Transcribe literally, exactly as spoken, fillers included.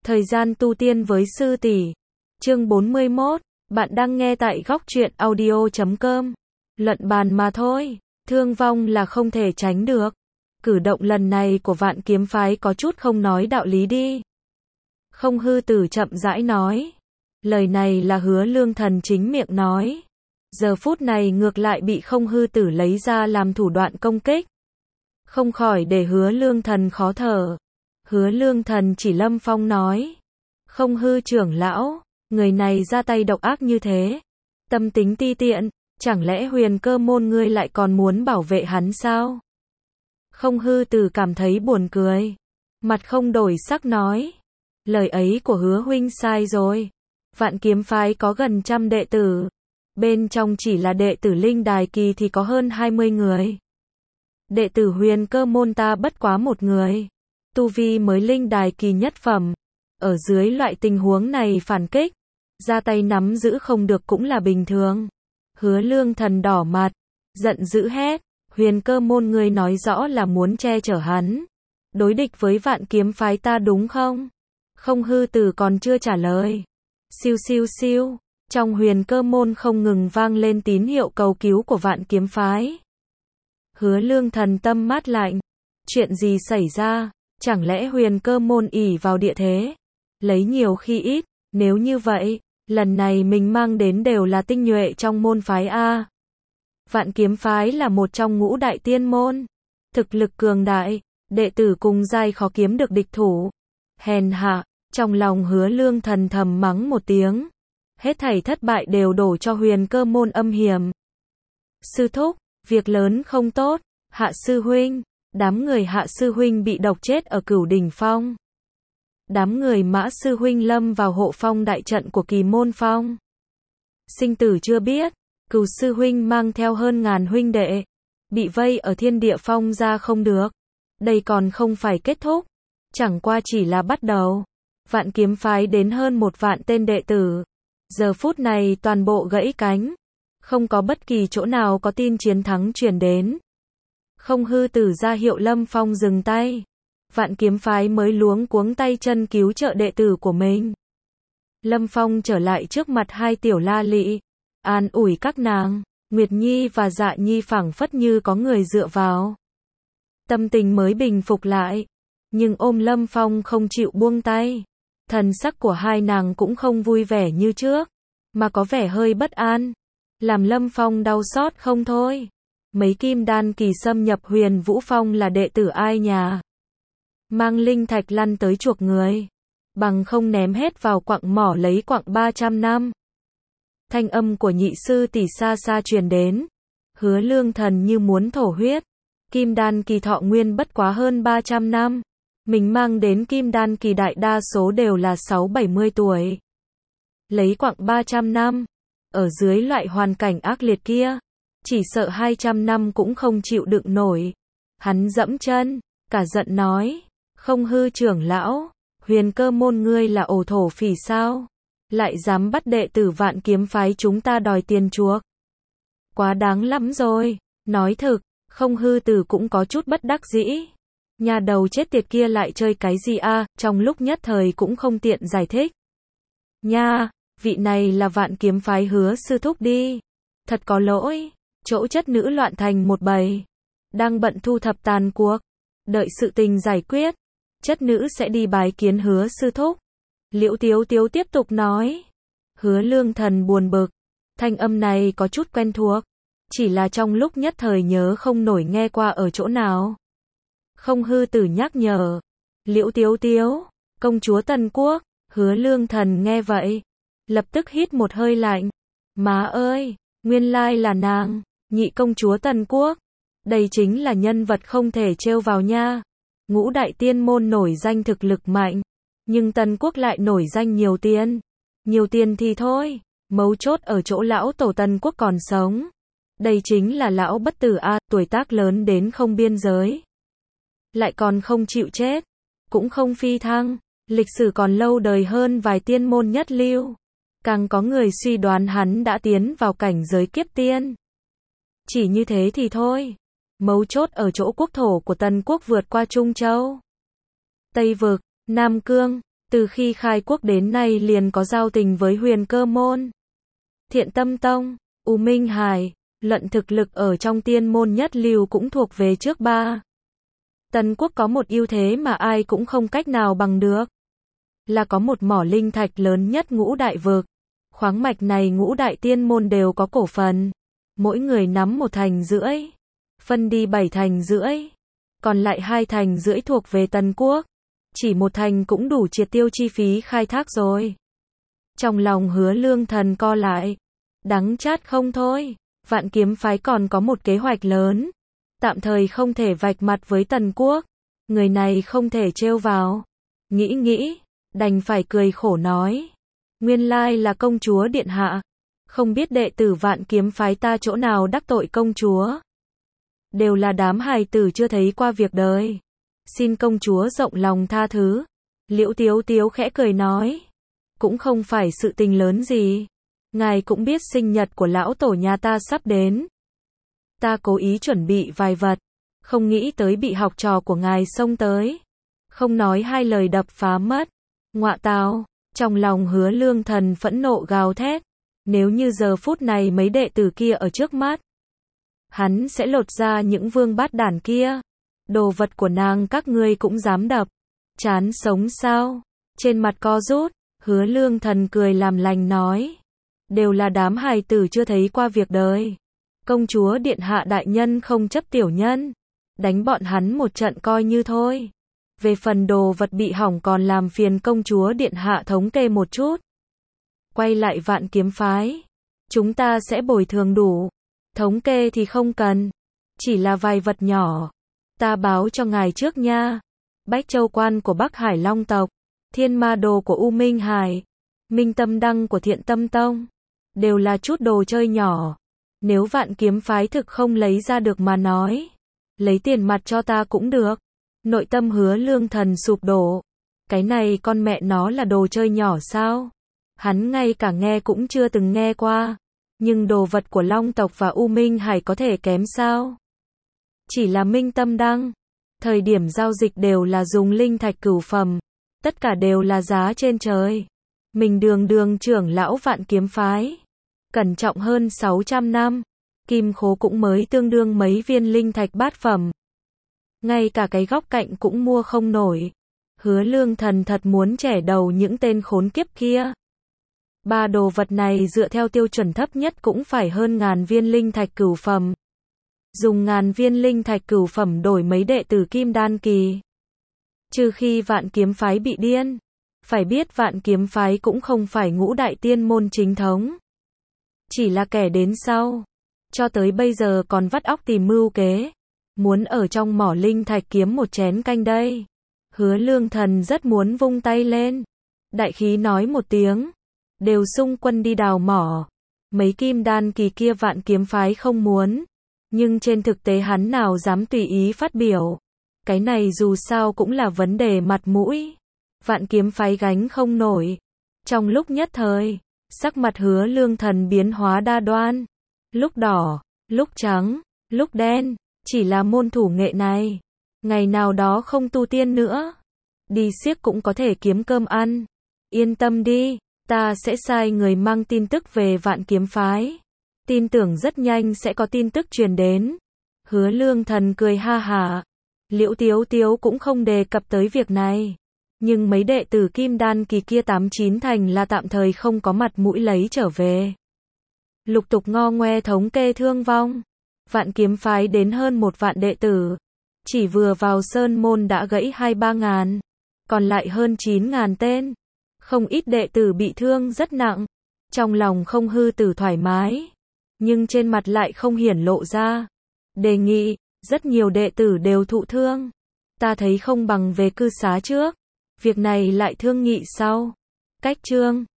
Thời gian tu tiên với sư tỷ. Chương bốn mươi mốt, bạn đang nghe tại góc truyện audio chấm com. Luận bàn mà thôi, thương vong là không thể tránh được. Cử động lần này của Vạn Kiếm phái có chút không nói đạo lý đi. Không Hư Tử chậm rãi nói. Lời này là Hứa Lương Thần chính miệng nói. Giờ phút này ngược lại bị Không Hư Tử lấy ra làm thủ đoạn công kích. Không khỏi để Hứa Lương Thần khó thở. Hứa Lương Thần chỉ Lâm Phong nói. Không Hư trưởng lão, người này ra tay độc ác như thế. Tâm tính ti tiện, chẳng lẽ Huyền Cơ môn ngươi lại còn muốn bảo vệ hắn sao? Không Hư Tử cảm thấy buồn cười. Mặt không đổi sắc nói. Lời ấy của Hứa huynh sai rồi. Vạn Kiếm phái có gần trăm đệ tử. Bên trong chỉ là đệ tử Linh Đài Kỳ thì có hơn hai mươi người. Đệ tử Huyền Cơ môn ta bất quá một người. Tu vi mới Linh Đài Kỳ nhất phẩm. Ở dưới loại tình huống này phản kích, ra tay nắm giữ không được cũng là bình thường. Hứa Lương Thần đỏ mặt, giận dữ hét, Huyền Cơ môn ngươi nói rõ là muốn che chở hắn. Đối địch với Vạn Kiếm phái ta đúng không? Không Hư Tử còn chưa trả lời. Siêu siêu siêu, trong Huyền Cơ môn không ngừng vang lên tín hiệu cầu cứu của Vạn Kiếm phái. Hứa Lương Thần tâm mát lạnh. Chuyện gì xảy ra? Chẳng lẽ Huyền Cơ môn ỷ vào địa thế, lấy nhiều khi ít, nếu như vậy, lần này mình mang đến đều là tinh nhuệ trong môn phái A. Vạn Kiếm phái là một trong ngũ đại tiên môn, thực lực cường đại, đệ tử cùng giai khó kiếm được địch thủ. Hèn hạ, trong lòng Hứa Lương Thần thầm mắng một tiếng, hết thảy thất bại đều đổ cho Huyền Cơ môn âm hiểm. Sư thúc, việc lớn không tốt, Hạ sư huynh. Đám người Hạ sư huynh bị độc chết ở Cửu Đỉnh Phong. Đám người Mã sư huynh lâm vào hộ phong đại trận của Kỳ Môn Phong. Sinh tử chưa biết, Cửu sư huynh mang theo hơn ngàn huynh đệ, bị vây ở Thiên Địa Phong ra không được. Đây còn không phải kết thúc, chẳng qua chỉ là bắt đầu. Vạn Kiếm phái đến hơn một vạn tên đệ tử. Giờ phút này toàn bộ gãy cánh, không có bất kỳ chỗ nào có tin chiến thắng truyền đến. Không Hư Tử ra hiệu Lâm Phong dừng tay. Vạn Kiếm phái mới luống cuống tay chân cứu trợ đệ tử của mình. Lâm Phong trở lại trước mặt hai tiểu la lị, an ủi các nàng. Nguyệt Nhi và Dạ Nhi phảng phất như có người dựa vào. Tâm tình mới bình phục lại. Nhưng ôm Lâm Phong không chịu buông tay. Thần sắc của hai nàng cũng không vui vẻ như trước, mà có vẻ hơi bất an, làm Lâm Phong đau xót không thôi. Mấy kim đan kỳ xâm nhập Huyền Vũ Phong là đệ tử ai nhà. Mang linh thạch lăn tới chuộc người. Bằng không ném hết vào quặng mỏ lấy quặng ba trăm năm. Thanh âm của nhị sư tỷ xa xa truyền đến. Hứa Lương Thần như muốn thổ huyết. Kim đan kỳ thọ nguyên bất quá hơn ba trăm năm. Mình mang đến kim đan kỳ đại đa số đều là sáu bảy mươi tuổi. Lấy quặng ba trăm năm. Ở dưới loại hoàn cảnh ác liệt kia, chỉ sợ hai trăm năm cũng không chịu đựng nổi. Hắn dẫm chân, cả giận nói, Không Hư trưởng lão, Huyền Cơ môn ngươi là ổ thổ phỉ sao? Lại dám bắt đệ tử Vạn Kiếm phái chúng ta đòi tiền chuộc. Quá đáng lắm rồi, nói thực, Không Hư Tử cũng có chút bất đắc dĩ. Nhà đầu chết tiệt kia lại chơi cái gì a? À, trong lúc nhất thời cũng không tiện giải thích. Nha, vị này là Vạn Kiếm phái Hứa sư thúc đi. Thật có lỗi. Chỗ chất nữ loạn thành một bầy, đang bận thu thập tàn cuộc, đợi sự tình giải quyết, chất nữ sẽ đi bái kiến Hứa sư thúc. Liễu Tiếu Tiếu tiếp tục nói. Hứa Lương Thần buồn bực, thanh âm này có chút quen thuộc, chỉ là trong lúc nhất thời nhớ không nổi nghe qua ở chỗ nào. Không Hư Tử nhắc nhở, Liễu Tiếu Tiếu, công chúa Tần Quốc. Hứa Lương Thần nghe vậy, lập tức hít một hơi lạnh. Má ơi, nguyên lai là nàng. Nhị công chúa Tần Quốc, đây chính là nhân vật không thể trêu vào nha. Ngũ đại tiên môn nổi danh thực lực mạnh, nhưng Tần Quốc lại nổi danh nhiều tiền. Nhiều tiền thì thôi, mấu chốt ở chỗ lão tổ Tần Quốc còn sống. Đây chính là lão bất tử a, tuổi tác lớn đến không biên giới. Lại còn không chịu chết, cũng không phi thăng, lịch sử còn lâu đời hơn vài tiên môn nhất lưu. Càng có người suy đoán hắn đã tiến vào cảnh giới kiếp tiên. Chỉ như thế thì thôi. Mấu chốt ở chỗ quốc thổ của Tần Quốc vượt qua Trung Châu, Tây Vực, Nam Cương, Từ khi khai quốc đến nay liền có giao tình với Huyền Cơ môn, Thiện Tâm tông, U Minh Hải, luận thực lực ở trong tiên môn nhất lưu cũng thuộc về trước ba. Tần quốc có một ưu thế mà ai cũng không cách nào bằng được, là có một mỏ linh thạch lớn nhất ngũ đại vực. Khoáng mạch này ngũ đại tiên môn đều có cổ phần, mỗi người nắm một thành rưỡi, phân đi bảy thành rưỡi, còn lại hai thành rưỡi thuộc về Tần quốc. Chỉ một thành cũng đủ triệt tiêu chi phí khai thác rồi. Trong lòng Hứa Lương Thần co lại, đắng chát không thôi. Vạn Kiếm phái còn có một kế hoạch lớn, tạm thời không thể vạch mặt với Tần quốc, người này không thể trêu vào. Nghĩ nghĩ, đành phải cười khổ nói, nguyên lai là công chúa điện hạ, không biết đệ tử Vạn Kiếm phái ta chỗ nào đắc tội công chúa. Đều là đám hài tử chưa thấy qua việc đời, xin công chúa rộng lòng tha thứ. Liễu Tiếu Tiếu khẽ cười nói, cũng không phải sự tình lớn gì, ngài cũng biết sinh nhật của lão tổ nhà ta sắp đến. Ta cố ý chuẩn bị vài vật, không nghĩ tới bị học trò của ngài xông tới, không nói hai lời đập phá mất. Ngọa tào, trong lòng Hứa Lương Thần phẫn nộ gào thét, nếu như giờ phút này mấy đệ tử kia ở trước mắt, hắn sẽ lột ra những vương bát đản kia. Đồ vật của nàng các ngươi cũng dám đập, chán sống sao? Trên mặt co rút, Hứa Lương Thần cười làm lành nói, đều là đám hài tử chưa thấy qua việc đời. Công chúa điện hạ đại nhân không chấp tiểu nhân, đánh bọn hắn một trận coi như thôi. Về phần đồ vật bị hỏng còn làm phiền công chúa điện hạ thống kê một chút. Quay lại Vạn Kiếm phái, chúng ta sẽ bồi thường đủ, thống kê thì không cần, chỉ là vài vật nhỏ. Ta báo cho ngài trước nha, Bách Châu Quan của Bắc Hải Long tộc, Thiên Ma Đồ của U Minh Hải, Minh Tâm Đăng của Thiện Tâm Tông, đều là chút đồ chơi nhỏ. Nếu Vạn Kiếm phái thực không lấy ra được mà nói, lấy tiền mặt cho ta cũng được. Nội tâm Hứa Lương Thần sụp đổ, cái này con mẹ nó là đồ chơi nhỏ sao? Hắn ngay cả nghe cũng chưa từng nghe qua, nhưng đồ vật của Long tộc và U Minh Hải có thể kém sao? Chỉ là Minh Tâm Đăng, thời điểm giao dịch đều là dùng linh thạch cửu phẩm, tất cả đều là giá trên trời. Mình đường đường trưởng lão Vạn Kiếm phái, cẩn trọng hơn sáu trăm năm, kim khố cũng mới tương đương mấy viên linh thạch bát phẩm. Ngay cả cái góc cạnh cũng mua không nổi. Hứa Lương Thần thật muốn chẻ đầu những tên khốn kiếp kia. Ba đồ vật này dựa theo tiêu chuẩn thấp nhất cũng phải hơn ngàn viên linh thạch cửu phẩm. Dùng ngàn viên linh thạch cửu phẩm đổi mấy đệ tử kim đan kỳ. Trừ khi Vạn Kiếm phái bị điên. Phải biết Vạn Kiếm phái cũng không phải ngũ đại tiên môn chính thống, chỉ là kẻ đến sau. Cho tới bây giờ còn vắt óc tìm mưu kế, muốn ở trong mỏ linh thạch kiếm một chén canh đây. Hứa Lương Thần rất muốn vung tay lên, đại khí nói một tiếng, đều xung quân đi đào mỏ. Mấy kim đan kỳ kia Vạn Kiếm phái không muốn, nhưng trên thực tế hắn nào dám tùy ý phát biểu. Cái này dù sao cũng là vấn đề mặt mũi, Vạn Kiếm phái gánh không nổi. Trong lúc nhất thời, sắc mặt Hứa Lương Thần biến hóa đa đoan, lúc đỏ, lúc trắng, lúc đen. Chỉ là môn thủ nghệ này, ngày nào đó không tu tiên nữa, đi xiếc cũng có thể kiếm cơm ăn. Yên tâm đi, ta sẽ sai người mang tin tức về Vạn Kiếm phái. Tin tưởng rất nhanh sẽ có tin tức truyền đến. Hứa Lương Thần cười ha hả. Liễu Tiếu Tiếu cũng không đề cập tới việc này, nhưng mấy đệ tử kim đan kỳ kia tám chín thành là tạm thời không có mặt mũi lấy trở về. Lục tục ngo ngoe thống kê thương vong. Vạn Kiếm phái đến hơn một vạn đệ tử, chỉ vừa vào sơn môn đã gãy hai ba ngàn, còn lại hơn chín ngàn tên. Không ít đệ tử bị thương rất nặng, trong lòng không hư tử thoải mái, nhưng trên mặt lại không hiển lộ ra. Đề nghị, rất nhiều đệ tử đều thụ thương. Ta thấy không bằng về cư xá trước, việc này lại thương nghị sau. Cách chương